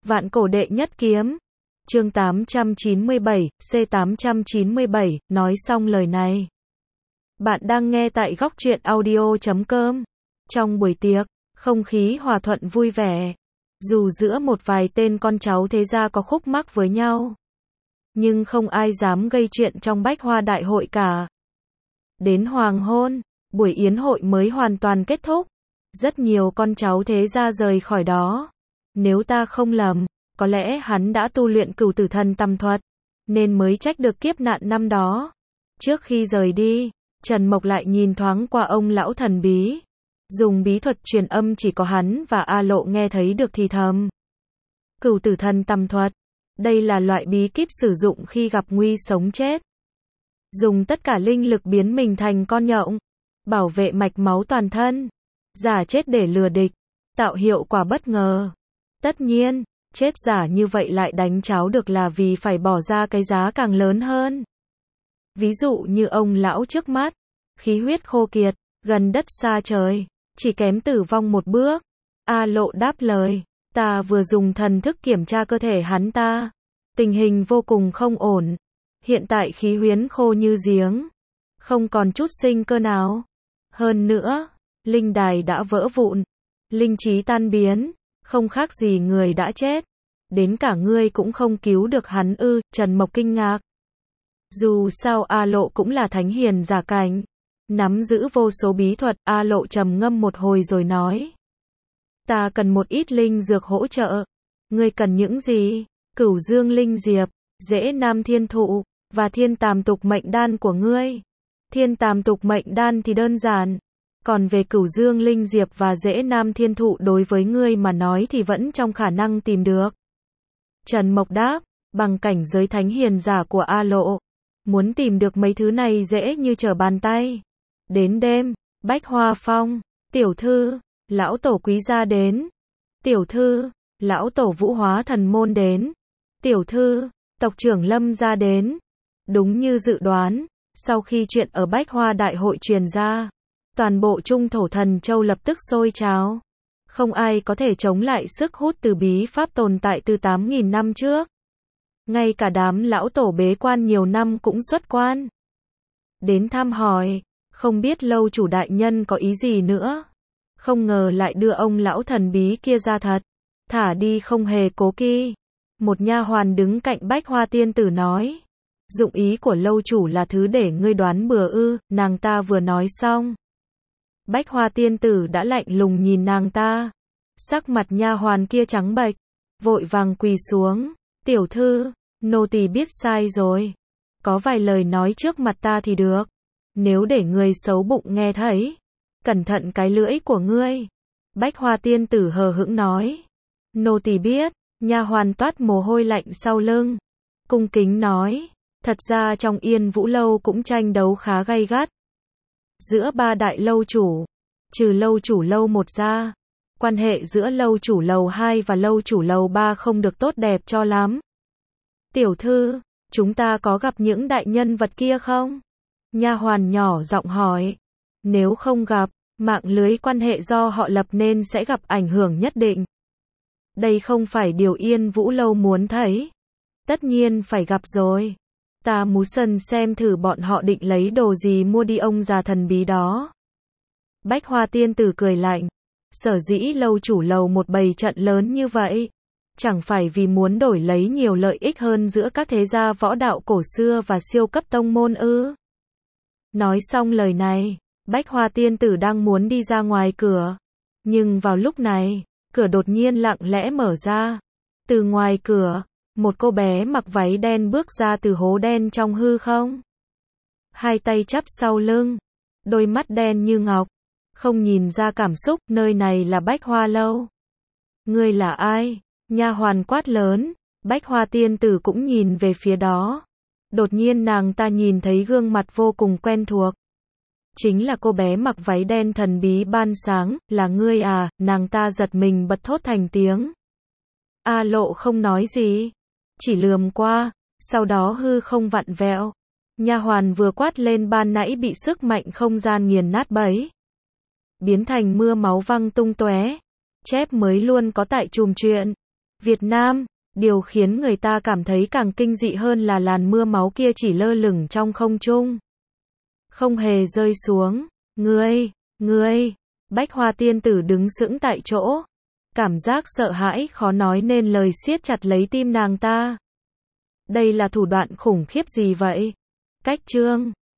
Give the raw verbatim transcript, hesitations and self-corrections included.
Vạn cổ đệ nhất kiếm. Chương tám trăm chín mươi bảy, C tám trăm chín mươi bảy, nói xong lời này. Bạn đang nghe tại góc truyện audio chấm com. Trong buổi tiệc, không khí hòa thuận vui vẻ. Dù giữa một vài tên con cháu thế gia có khúc mắc với nhau, nhưng không ai dám gây chuyện trong bách hoa đại hội cả. Đến hoàng hôn, buổi yến hội mới hoàn toàn kết thúc. Rất nhiều con cháu thế gia rời khỏi đó. Nếu ta không lầm, có lẽ hắn đã tu luyện cửu tử thần tâm thuật, nên mới trách được kiếp nạn năm đó. Trước khi rời đi, Trần Mộc lại nhìn thoáng qua ông lão thần bí. Dùng bí thuật truyền âm chỉ có hắn và A Lộ nghe thấy được thì thầm. Cửu tử thần tâm thuật. Đây là loại bí kíp sử dụng khi gặp nguy sống chết. Dùng tất cả linh lực biến mình thành con nhộng, bảo vệ mạch máu toàn thân, giả chết để lừa địch, tạo hiệu quả bất ngờ. Tất nhiên, chết giả như vậy lại đánh cháo được là vì phải bỏ ra cái giá càng lớn hơn. Ví dụ như ông lão trước mắt, khí huyết khô kiệt, gần đất xa trời, chỉ kém tử vong một bước. A Lộ đáp lời, ta vừa dùng thần thức kiểm tra cơ thể hắn ta, tình hình vô cùng không ổn. Hiện tại khí huyết khô như giếng, không còn chút sinh cơ nào. Hơn nữa, linh đài đã vỡ vụn, linh trí tan biến, không khác gì người đã chết. Đến cả ngươi cũng không cứu được hắn ư? Trần Mộc kinh ngạc. Dù sao A Lộ cũng là thánh hiền giả cảnh, nắm giữ vô số bí thuật. A Lộ trầm ngâm một hồi rồi nói, ta cần một ít linh dược hỗ trợ. Ngươi cần những gì? Cửu dương linh diệp, rễ nam thiên thụ, và thiên tàm tục mệnh đan của ngươi. Thiên tàm tục mệnh đan thì đơn giản, còn về cửu dương linh diệp và rễ nam thiên thụ đối với ngươi mà nói thì vẫn trong khả năng tìm được. Trần Mộc đáp, bằng cảnh giới thánh hiền giả của A Lộ, muốn tìm được mấy thứ này dễ như trở bàn tay. Đến đêm, Bách Hoa Phong, tiểu thư, lão tổ quý gia đến. Tiểu thư, lão tổ Vũ Hóa Thần Môn đến. Tiểu thư, tộc trưởng Lâm gia đến. Đúng như dự đoán, sau khi chuyện ở Bách Hoa Đại hội truyền ra, toàn bộ Trung Thổ Thần Châu lập tức sôi trào. Không ai có thể chống lại sức hút từ bí pháp tồn tại từ tám nghìn năm trước. Ngay cả đám lão tổ bế quan nhiều năm cũng xuất quan đến thăm hỏi, không biết lâu chủ đại nhân có ý gì nữa. Không ngờ lại đưa ông lão thần bí kia ra thật, thả đi không hề cố kỵ. Một nha hoàn đứng cạnh Bách Hoa tiên tử nói, dụng ý của lâu chủ là thứ để ngươi đoán bừa ư? Nàng ta vừa nói xong, Bách Hoa tiên tử đã lạnh lùng nhìn nàng ta. Sắc mặt nha hoàn kia trắng bệch, vội vàng quỳ xuống. Tiểu thư, nô tỳ biết sai rồi. Có vài lời nói trước mặt ta thì được. Nếu để người xấu bụng nghe thấy, cẩn thận cái lưỡi của ngươi. Bách Hoa tiên tử hờ hững nói. Nô tỳ biết. Nha hoàn toát mồ hôi lạnh sau lưng, cung kính nói. Thật ra trong Yên Vũ lâu cũng tranh đấu khá gay gắt giữa ba đại lâu chủ, trừ lâu chủ lâu một ra, quan hệ giữa lâu chủ lầu hai và lâu chủ lầu ba không được tốt đẹp cho lắm. Tiểu thư, chúng ta có gặp những đại nhân vật kia không? Nha hoàn nhỏ giọng hỏi. Nếu không gặp, mạng lưới quan hệ do họ lập nên sẽ gặp ảnh hưởng nhất định. Đây không phải điều Yên Vũ lâu muốn thấy. Tất nhiên phải gặp rồi. Ta muốn sân xem thử bọn họ định lấy đồ gì mua đi ông già thần bí đó. Bách Hoa tiên tử cười lạnh. Sở dĩ lâu chủ lầu một bày trận lớn như vậy, chẳng phải vì muốn đổi lấy nhiều lợi ích hơn giữa các thế gia võ đạo cổ xưa và siêu cấp tông môn ư? Nói xong lời này, Bách Hoa tiên tử đang muốn đi ra ngoài cửa. Nhưng vào lúc này, cửa đột nhiên lặng lẽ mở ra. Từ ngoài cửa, một cô bé mặc váy đen bước ra từ hố đen trong hư không. Hai tay chắp sau lưng, đôi mắt đen như ngọc, không nhìn ra cảm xúc. Nơi này là Bách Hoa lâu. Ngươi là ai? Nha hoàn quát lớn. Bách Hoa tiên tử cũng nhìn về phía đó. Đột nhiên nàng ta nhìn thấy gương mặt vô cùng quen thuộc. Chính là cô bé mặc váy đen thần bí ban sáng. Là ngươi à? Nàng ta giật mình bật thốt thành tiếng. A Lộ không nói gì, chỉ lườm qua, sau đó hư không vặn vẹo. Nha hoàn vừa quát lên ban nãy bị sức mạnh không gian nghiền nát bấy, biến thành mưa máu văng tung tóe. Chép mới luôn có tại chùm chuyện. Việt Nam. Điều khiến người ta cảm thấy càng kinh dị hơn là làn mưa máu kia chỉ lơ lửng trong không trung, không hề rơi xuống. Ngươi, ngươi, Bách Hoa tiên tử đứng sững tại chỗ. Cảm giác sợ hãi khó nói nên lời siết chặt lấy tim nàng ta. Đây là thủ đoạn khủng khiếp gì vậy? Cách chương